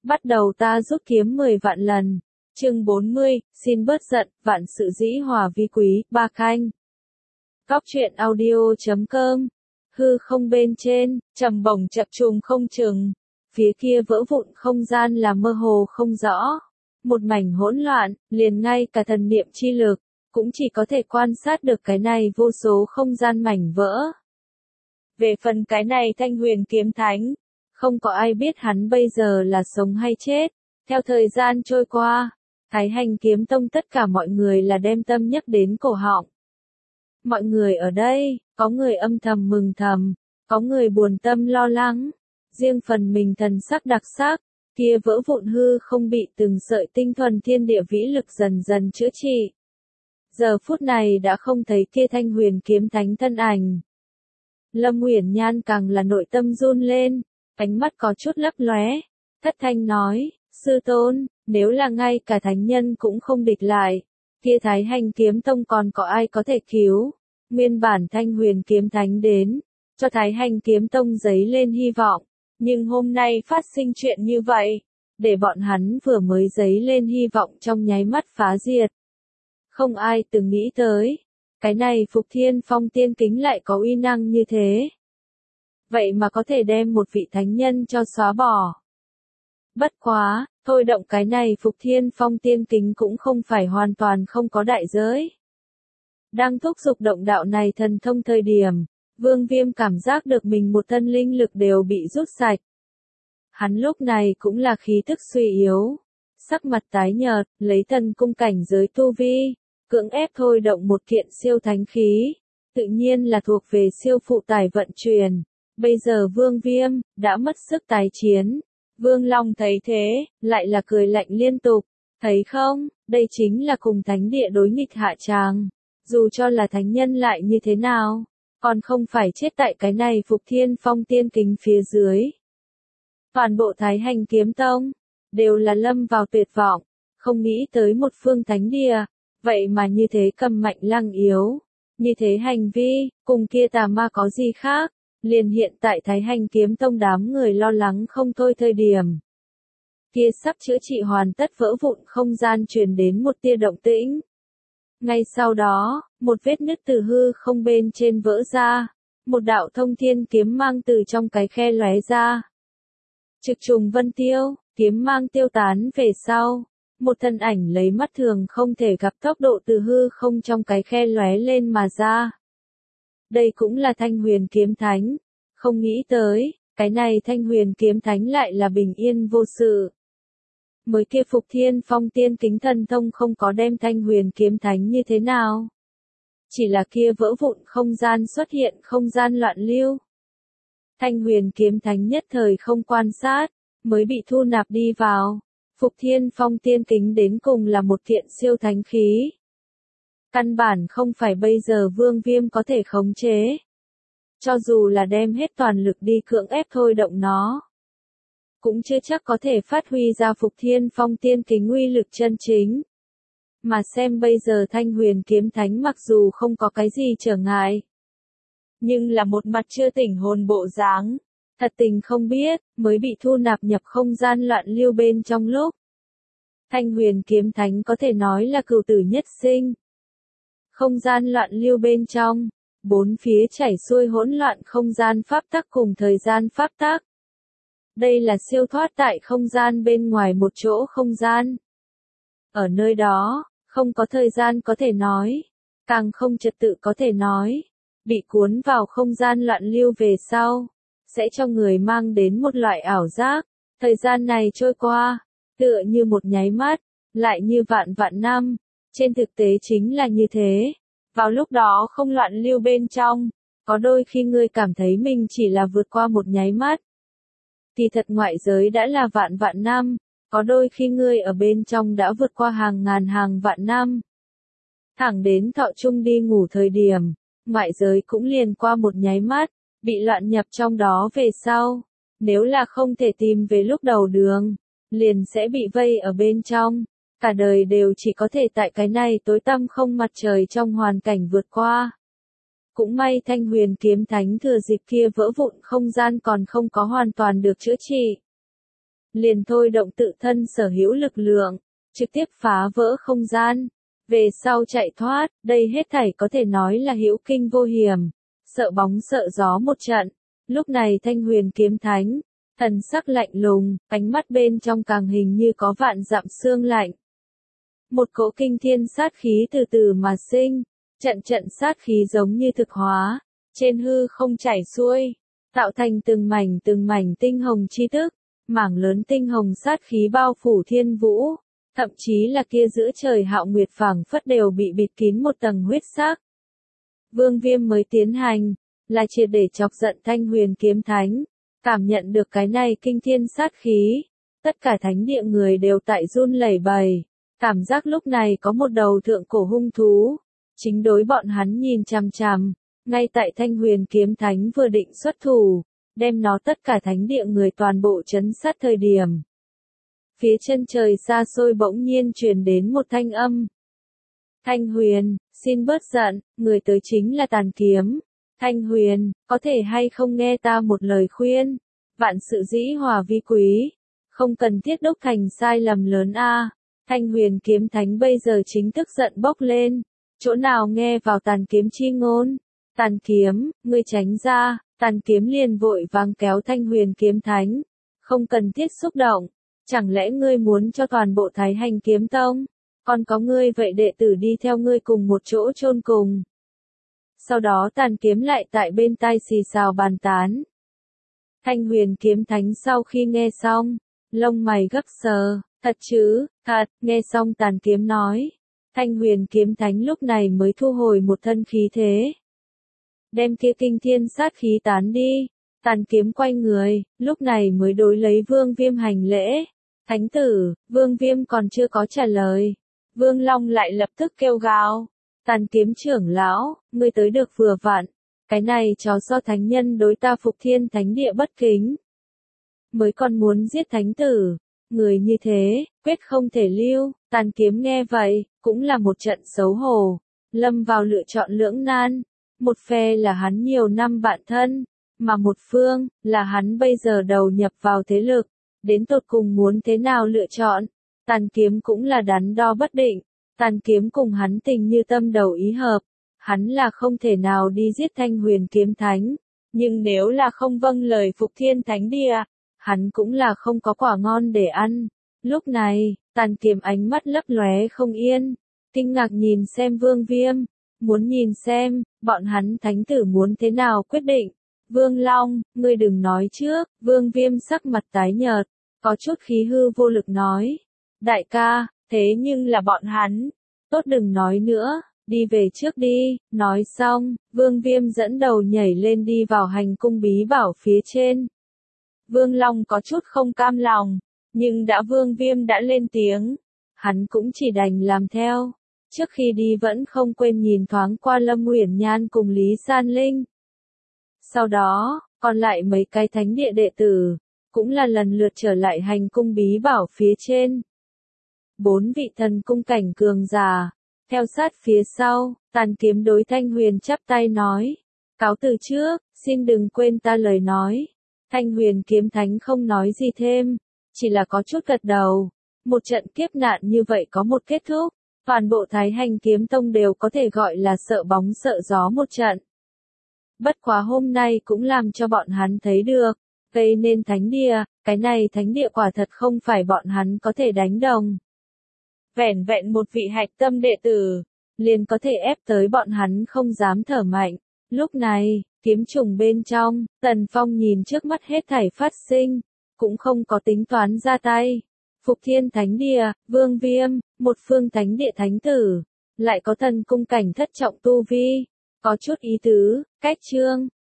Bắt đầu ta rút kiếm 10 vạn lần. Chương 40, xin bớt giận, vạn sự dĩ hòa vi quý, Ba Khanh. Góc truyện audio.com. Hư không bên trên, trầm bổng chập trùng không chừng. Phía kia vỡ vụn không gian là mơ hồ không rõ. Một mảnh hỗn loạn, liền ngay cả thần niệm chi lực, cũng chỉ có thể quan sát được cái này vô số không gian mảnh vỡ. Về phần cái này Thanh Huyền Kiếm Thánh, không có ai biết hắn bây giờ là sống hay chết. Theo thời gian trôi qua, Thái Hành Kiếm Tông tất cả mọi người là đem tâm nhắc đến cổ họng. Mọi người ở đây, có người âm thầm mừng thầm, có người buồn tâm lo lắng. Riêng phần mình thần sắc đặc sắc, kia vỡ vụn hư không bị từng sợi tinh thuần thiên địa vĩ lực dần dần chữa trị. Giờ phút này đã không thấy kia Thanh Huyền Kiếm Thánh thân ảnh. Lâm Uyển Nhan càng là nội tâm run lên, ánh mắt có chút lấp lóe, thất thanh nói, sư tôn, nếu là ngay cả thánh nhân cũng không địch lại, kia Thái Hành Kiếm Tông còn có ai có thể cứu. Nguyên bản Thanh Huyền Kiếm Thánh đến, cho Thái Hành Kiếm Tông giấy lên hy vọng, nhưng hôm nay phát sinh chuyện như vậy, để bọn hắn vừa mới giấy lên hy vọng trong nháy mắt phá diệt. Không ai từng nghĩ tới, cái này Phục Thiên Phong tiên kính lại có uy năng như thế. Vậy mà có thể đem một vị thánh nhân cho xóa bỏ. Bất quá, thôi động cái này Phục Thiên Phong tiên kính cũng không phải hoàn toàn không có đại giới. Đang thúc giục động đạo này thần thông thời điểm, Vương Viêm cảm giác được mình một thân linh lực đều bị rút sạch. Hắn lúc này cũng là khí tức suy yếu, sắc mặt tái nhợt, lấy thần cung cảnh giới tu vi, cưỡng ép thôi động một kiện siêu thánh khí, tự nhiên là thuộc về siêu phụ tải vận chuyển. Bây giờ Vương Viêm đã mất sức tái chiến. Vương Long thấy thế, lại là cười lạnh liên tục, thấy không, đây chính là cùng thánh địa đối nghịch hạ tràng. Dù cho là thánh nhân lại như thế nào, còn không phải chết tại cái này Phục Thiên Phong tiên kính phía dưới. Toàn bộ Thái Hành Kiếm Tông đều là lâm vào tuyệt vọng, không nghĩ tới một phương thánh địa, vậy mà như thế cầm mạnh lăng yếu, như thế hành vi, cùng kia tà ma có gì khác. Liền hiện tại Thái Hành Kiếm Tông đám người lo lắng không thôi thời điểm. Kia sắp chữa trị hoàn tất vỡ vụn không gian truyền đến một tia động tĩnh. Ngay sau đó, một vết nứt từ hư không bên trên vỡ ra, một đạo thông thiên kiếm mang từ trong cái khe lóe ra. Trực trùng vân tiêu, kiếm mang tiêu tán về sau, một thân ảnh lấy mắt thường không thể gặp tốc độ từ hư không trong cái khe lóe lên mà ra. Đây cũng là Thanh Huyền Kiếm Thánh, không nghĩ tới, cái này Thanh Huyền Kiếm Thánh lại là bình yên vô sự. Mới kia Phục Thiên Phong tiên kính thần thông không có đem Thanh Huyền Kiếm Thánh như thế nào. Chỉ là kia vỡ vụn không gian xuất hiện không gian loạn lưu. Thanh Huyền Kiếm Thánh nhất thời không quan sát, mới bị thu nạp đi vào. Phục Thiên Phong tiên kính đến cùng là một kiện siêu thánh khí. Căn bản không phải bây giờ Vương Viêm có thể khống chế. Cho dù là đem hết toàn lực đi cưỡng ép thôi động nó, cũng chưa chắc có thể phát huy ra Phục Thiên Phong tiên kính uy lực chân chính. Mà xem bây giờ Thanh Huyền Kiếm Thánh mặc dù không có cái gì trở ngại, nhưng là một mặt chưa tỉnh hồn bộ dáng, thật tình không biết, mới bị thu nạp nhập không gian loạn lưu bên trong lúc. Thanh Huyền Kiếm Thánh có thể nói là cửu tử nhất sinh. Không gian loạn lưu bên trong, bốn phía chảy xuôi hỗn loạn không gian pháp tắc cùng thời gian pháp tắc. Đây là siêu thoát tại không gian bên ngoài một chỗ không gian. Ở nơi đó, không có thời gian có thể nói, càng không trật tự có thể nói. Bị cuốn vào không gian loạn lưu về sau, sẽ cho người mang đến một loại ảo giác. Thời gian này trôi qua, tựa như một nháy mắt, lại như vạn vạn năm. Trên thực tế chính là như thế. Vào lúc đó không loạn lưu bên trong, có đôi khi ngươi cảm thấy mình chỉ là vượt qua một nháy mắt. Kỳ thật ngoại giới đã là vạn vạn năm, có đôi khi ngươi ở bên trong đã vượt qua hàng ngàn hàng vạn năm. Thẳng đến thọ chung đi ngủ thời điểm, ngoại giới cũng liền qua một nháy mắt, bị loạn nhập trong đó về sau. Nếu là không thể tìm về lúc đầu đường, liền sẽ bị vây ở bên trong. Cả đời đều chỉ có thể tại cái này tối tăm không mặt trời trong hoàn cảnh vượt qua. Cũng may Thanh Huyền Kiếm Thánh thừa dịp kia vỡ vụn không gian còn không có hoàn toàn được chữa trị. liền thôi động tự thân sở hữu lực lượng, trực tiếp phá vỡ không gian. Về sau chạy thoát, đây hết thảy có thể nói là hữu kinh vô hiểm, sợ bóng sợ gió một trận. Lúc này Thanh Huyền kiếm thánh, thần sắc lạnh lùng, ánh mắt bên trong càng hình như có vạn dặm xương lạnh. Một cỗ kinh thiên sát khí từ từ mà sinh, trận trận sát khí giống như thực hóa, trên hư không chảy xuôi, tạo thành từng mảnh tinh hồng chi tức, mảng lớn tinh hồng sát khí bao phủ thiên vũ, thậm chí là kia giữa trời hạo nguyệt phảng phất đều bị bịt kín một tầng huyết sắc. Vương Viêm mới tiến hành, là triệt để chọc giận Thanh Huyền kiếm thánh, cảm nhận được cái này kinh thiên sát khí, tất cả thánh địa người đều tại run lẩy bẩy, cảm giác lúc này có một đầu thượng cổ hung thú, chính đối bọn hắn nhìn chằm chằm, ngay tại Thanh Huyền kiếm thánh vừa định xuất thủ, đem nó tất cả thánh địa người toàn bộ trấn sát thời điểm. Phía chân trời xa xôi bỗng nhiên truyền đến một thanh âm. Thanh Huyền, xin bớt giận, người tới chính là Tàn Kiếm. Thanh Huyền, có thể hay không nghe ta một lời khuyên? Vạn sự dĩ hòa vi quý, không cần thiết đúc thành sai lầm lớn a. Thanh Huyền kiếm thánh bây giờ chính tức giận bốc lên, chỗ nào nghe vào Tàn Kiếm chi ngôn? Tàn Kiếm, ngươi tránh ra. Tàn Kiếm liền vội vàng kéo Thanh Huyền kiếm thánh, không cần thiết xúc động, chẳng lẽ ngươi muốn cho toàn bộ Thái Hành kiếm tông, còn có ngươi vậy đệ tử đi theo ngươi cùng một chỗ chôn cùng. Sau đó Tàn Kiếm lại tại bên tai xì xào bàn tán. Thanh Huyền kiếm thánh sau khi nghe xong, lông mày gấp sờ, thật chứ, thật, nghe xong Tàn Kiếm nói. Thanh Huyền kiếm thánh lúc này mới thu hồi một thân khí thế. Đem kia kinh thiên sát khí tán đi, Tàn Kiếm quay người, lúc này mới đối lấy Vương Viêm hành lễ. Thánh tử, Vương Viêm còn chưa có trả lời. Vương Long lại lập tức kêu gào. Tàn Kiếm trưởng lão, ngươi tới được vừa vặn. Cái này chó do thánh nhân đối ta Phục Thiên Thánh Địa bất kính. Mới còn muốn giết thánh tử. Người như thế, quyết không thể lưu. Tàn Kiếm nghe vậy, cũng là một trận xấu hổ. Lâm vào lựa chọn lưỡng nan. Một phe là hắn nhiều năm bạn thân, mà một phương, là hắn bây giờ đầu nhập vào thế lực. Đến tột cùng muốn thế nào lựa chọn, Tàn Kiếm cũng là đắn đo bất định, Tàn Kiếm cùng hắn tình như tâm đầu ý hợp, hắn là không thể nào đi giết Thanh Huyền kiếm thánh, nhưng nếu là không vâng lời Phục Thiên Thánh Địa, hắn cũng là không có quả ngon để ăn. Lúc này, Tàn Kiếm ánh mắt lấp lóe không yên, kinh ngạc nhìn xem Vương Viêm, muốn nhìn xem, bọn hắn thánh tử muốn thế nào quyết định. Vương Long, ngươi đừng nói trước, Vương Viêm sắc mặt tái nhợt, có chút khí hư vô lực nói. Đại ca, thế nhưng là bọn hắn. Tốt đừng nói nữa, đi về trước đi. Nói xong, Vương Viêm dẫn đầu nhảy lên đi vào hành cung bí bảo phía trên. Vương Long có chút không cam lòng, nhưng đã Vương Viêm đã lên tiếng, hắn cũng chỉ đành làm theo. Trước khi đi vẫn không quên nhìn thoáng qua Lâm Uyển Nhan cùng Lý San Linh. Sau đó, còn lại mấy cái thánh địa đệ tử, cũng là lần lượt trở lại hành cung bí bảo phía trên. 4 vị thần cung cảnh cường giả, theo sát phía sau, Tàn Kiếm đối Thanh Huyền chắp tay nói. Cáo từ trước, xin đừng quên ta lời nói. Thanh Huyền kiếm thánh không nói gì thêm, chỉ là có chút gật đầu. Một trận kiếp nạn như vậy có một kết thúc, toàn bộ Thái Hành kiếm tông đều có thể gọi là sợ bóng sợ gió một trận. Bất quá hôm nay cũng làm cho bọn hắn thấy được, gây nên thánh địa, cái này thánh địa quả thật không phải bọn hắn có thể đánh đồng. Vẻn vẹn một vị hạch tâm đệ tử, liền có thể ép tới bọn hắn không dám thở mạnh. Lúc này, kiếm trùng bên trong, Tần Phong nhìn trước mắt hết thảy phát sinh, cũng không có tính toán ra tay. Phục Thiên Thánh Địa, Vương Viêm, một phương thánh địa thánh tử, lại có thần cung cảnh thất trọng tu vi, có chút ý tứ, cách chương.